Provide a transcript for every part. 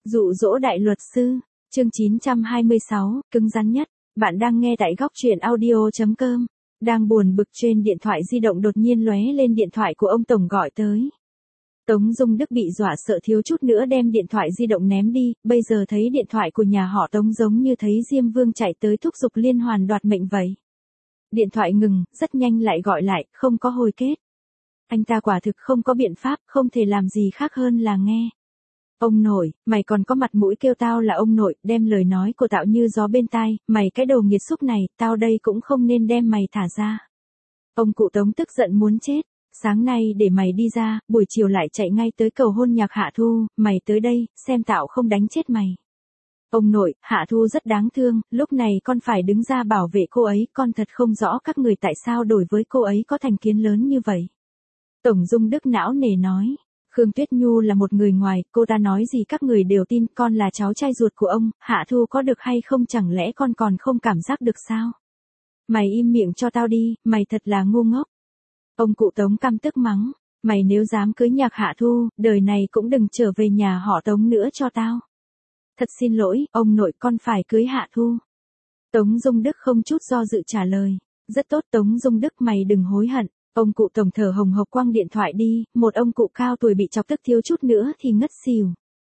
Dụ dỗ đại luật sư, chương 926, cứng rắn nhất. Bạn đang nghe tại góc truyện audio.com. Đang buồn bực trên điện thoại di động đột nhiên lóe lên điện thoại của ông Tổng gọi tới. Tống Dung Đức bị dọa sợ thiếu chút nữa đem điện thoại di động ném đi, bây giờ thấy điện thoại của nhà họ Tống giống như thấy Diêm Vương chạy tới thúc giục liên hoàn đoạt mệnh vậy. Điện thoại ngừng, rất nhanh lại gọi lại, không có hồi kết. Anh ta quả thực không có biện pháp, không thể làm gì khác hơn là nghe. Ông nội, mày còn có mặt mũi kêu tao là ông nội, đem lời nói của tao như gió bên tai, mày cái đồ nghiệt xúc này, tao đây cũng không nên đem mày thả ra. Ông cụ Tống tức giận muốn chết, sáng nay để mày đi ra, buổi chiều lại chạy ngay tới cầu hôn Nhạc Hạ Thu, mày tới đây, xem tao không đánh chết mày. Ông nội, Hạ Thu rất đáng thương, lúc này con phải đứng ra bảo vệ cô ấy, con thật không rõ các người tại sao đối với cô ấy có thành kiến lớn như vậy. Tổng Dung Đức não nề nói. Khương Tuyết Nhu là một người ngoài, cô ta nói gì các người đều tin, con là cháu trai ruột của ông, Hạ Thu có được hay không chẳng lẽ con còn không cảm giác được sao? Mày im miệng cho tao đi, mày thật là ngu ngốc. Ông cụ Tống căm tức mắng, mày nếu dám cưới Nhạc Hạ Thu, đời này cũng đừng trở về nhà họ Tống nữa cho tao. Thật xin lỗi, ông nội con phải cưới Hạ Thu. Tống Dung Đức không chút do dự trả lời, rất tốt Tống Dung Đức mày đừng hối hận. Ông cụ Tổng thở hồng hộc quăng điện thoại đi, một ông cụ cao tuổi bị chọc tức thiếu chút nữa thì ngất xỉu.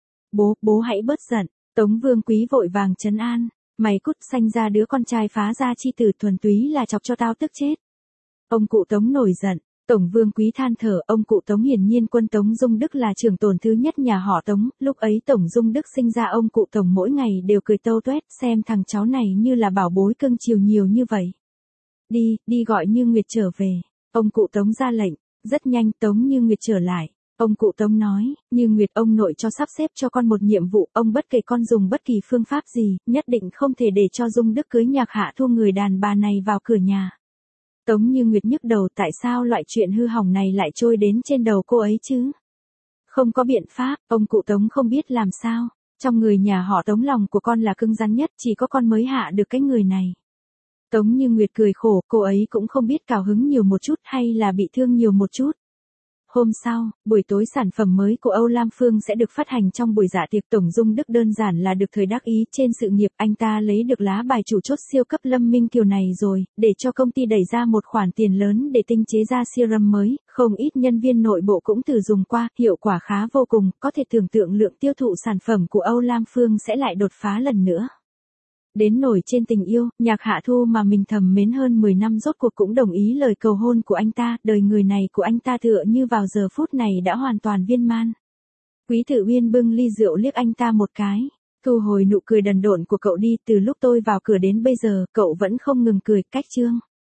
Bố hãy bớt giận, Tống Vương Quý vội vàng trấn an, mày cút sanh ra đứa con trai phá gia chi tử thuần túy là chọc cho tao tức chết. Ông cụ Tống nổi giận, Tổng Vương Quý than thở, ông cụ Tống hiển nhiên quân Tống Dung Đức là trưởng tồn thứ nhất nhà họ Tống, lúc ấy Tổng Dung Đức sinh ra ông cụ Tổng mỗi ngày đều cười tâu tuét, xem thằng cháu này như là bảo bối cưng chiều nhiều như vậy. Đi gọi Như Nguyệt trở về. Ông cụ Tống ra lệnh, rất nhanh Tống Như Nguyệt trở lại. Ông cụ Tống nói, Như Nguyệt ông nội cho sắp xếp cho con một nhiệm vụ, ông bất kể con dùng bất kỳ phương pháp gì, nhất định không thể để cho Dung Đức cưới Nhạc Hạ Thu người đàn bà này vào cửa nhà. Tống Như Nguyệt nhức đầu tại sao loại chuyện hư hỏng này lại trôi đến trên đầu cô ấy chứ? Không có biện pháp, ông cụ Tống không biết làm sao. Trong người nhà họ Tống lòng của con là cứng rắn nhất, chỉ có con mới hạ được cái người này. Tống Như Nguyệt cười khổ, cô ấy cũng không biết cao hứng nhiều một chút hay là bị thương nhiều một chút. Hôm sau, buổi tối sản phẩm mới của Âu Lam Phương sẽ được phát hành trong buổi dạ tiệc. Tổng Dung Đức đơn giản là được thời đắc ý trên sự nghiệp, anh ta lấy được lá bài chủ chốt siêu cấp Lâm Minh Kiều này rồi, để cho công ty đẩy ra một khoản tiền lớn để tinh chế ra serum mới, không ít nhân viên nội bộ cũng thử dùng qua, hiệu quả khá vô cùng, có thể tưởng tượng lượng tiêu thụ sản phẩm của Âu Lam Phương sẽ lại đột phá lần nữa. Đến nổi trên tình yêu, Nhạc Hạ Thu mà mình thầm mến hơn 10 năm rốt cuộc cũng đồng ý lời cầu hôn của anh ta, đời người này của anh ta tựa như vào giờ phút này đã hoàn toàn viên man. Quý Tử Uyên bưng ly rượu liếc anh ta một cái, thu hồi nụ cười đần độn của cậu đi, từ lúc tôi vào cửa đến bây giờ, cậu vẫn không ngừng cười, cách chương.